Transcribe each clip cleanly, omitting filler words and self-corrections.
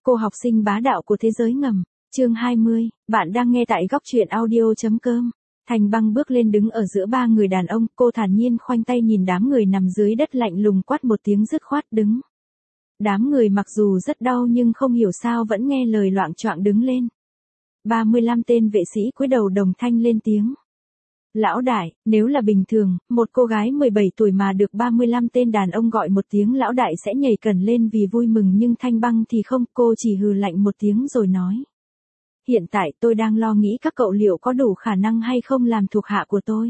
Cô học sinh bá đạo của thế giới ngầm, chương 20, bạn đang nghe tại góc truyện audio.com. Thành Băng bước lên đứng ở giữa ba người đàn ông, cô thản nhiên khoanh tay nhìn đám người nằm dưới đất lạnh lùng quát một tiếng dứt khoát đứng. Đám người mặc dù rất đau nhưng không hiểu sao vẫn nghe lời loạng choạng đứng lên. 35 tên vệ sĩ cúi đầu đồng thanh lên tiếng. Lão đại, nếu là bình thường, một cô gái 17 tuổi mà được 35 tên đàn ông gọi một tiếng lão đại sẽ nhảy cẩn lên vì vui mừng, nhưng Thanh Băng thì không, cô chỉ hừ lạnh một tiếng rồi nói. Hiện tại tôi đang lo nghĩ các cậu liệu có đủ khả năng hay không làm thuộc hạ của tôi.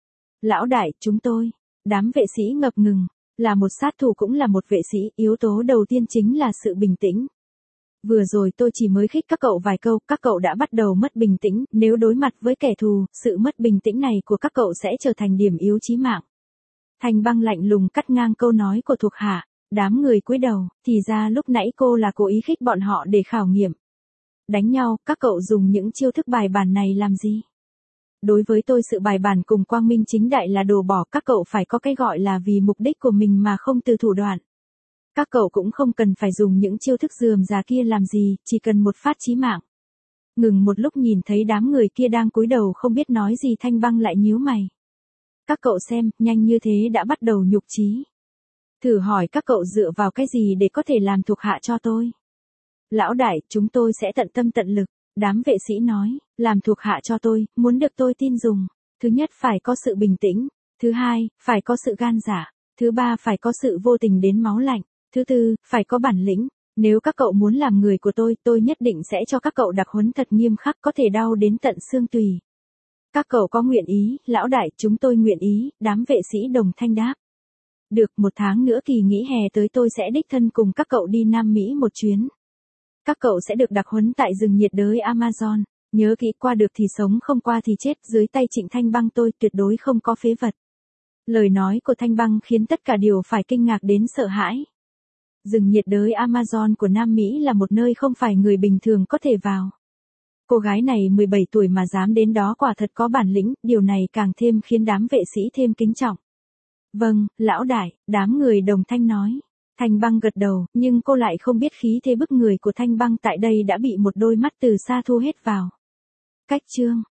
Lão đại, chúng tôi, đám vệ sĩ ngập ngừng, là một sát thủ cũng là một vệ sĩ, yếu tố đầu tiên chính là sự bình tĩnh. Vừa rồi tôi chỉ mới khích các cậu vài câu, các cậu đã bắt đầu mất bình tĩnh, nếu đối mặt với kẻ thù, sự mất bình tĩnh này của các cậu sẽ trở thành điểm yếu chí mạng. Thành Băng lạnh lùng cắt ngang câu nói của thuộc hạ, đám người cúi đầu, thì ra lúc nãy cô là cố ý khích bọn họ để khảo nghiệm. Đánh nhau, các cậu dùng những chiêu thức bài bản này làm gì? Đối với tôi sự bài bản cùng quang minh chính đại là đồ bỏ, các cậu phải có cái gọi là vì mục đích của mình mà không từ thủ đoạn. Các cậu cũng không cần phải dùng những chiêu thức rườm rà kia làm gì, chỉ cần một phát chí mạng. Ngừng một lúc nhìn thấy đám người kia đang cúi đầu không biết nói gì, Thanh Băng lại nhíu mày. Các cậu xem, nhanh như thế đã bắt đầu nhục chí. Thử hỏi các cậu dựa vào cái gì để có thể làm thuộc hạ cho tôi? Lão đại, chúng tôi sẽ tận tâm tận lực. Đám vệ sĩ nói, làm thuộc hạ cho tôi, muốn được tôi tin dùng. Thứ nhất phải có sự bình tĩnh. Thứ hai, phải có sự gan dạ. Thứ ba phải có sự vô tình đến máu lạnh. Thứ tư, phải có bản lĩnh. Nếu các cậu muốn làm người của tôi nhất định sẽ cho các cậu đặc huấn thật nghiêm khắc, có thể đau đến tận xương tùy. Các cậu có nguyện ý? Lão đại, chúng tôi nguyện ý, đám vệ sĩ đồng thanh đáp. Được, 1 tháng nữa kỳ nghỉ hè tới tôi sẽ đích thân cùng các cậu đi Nam Mỹ một chuyến. Các cậu sẽ được đặc huấn tại rừng nhiệt đới Amazon. Nhớ kỹ, qua được thì sống, không qua thì chết, dưới tay Trịnh Thanh Băng tôi tuyệt đối không có phế vật. Lời nói của Thanh Băng khiến tất cả đều phải kinh ngạc đến sợ hãi. Rừng nhiệt đới Amazon của Nam Mỹ là một nơi không phải người bình thường có thể vào. Cô gái này 17 tuổi mà dám đến đó quả thật có bản lĩnh, điều này càng thêm khiến đám vệ sĩ thêm kính trọng. Vâng, lão đại, đám người đồng thanh nói. Thanh Băng gật đầu, nhưng cô lại không biết khí thế bức người của Thanh Băng tại đây đã bị một đôi mắt từ xa thu hết vào. Cách chương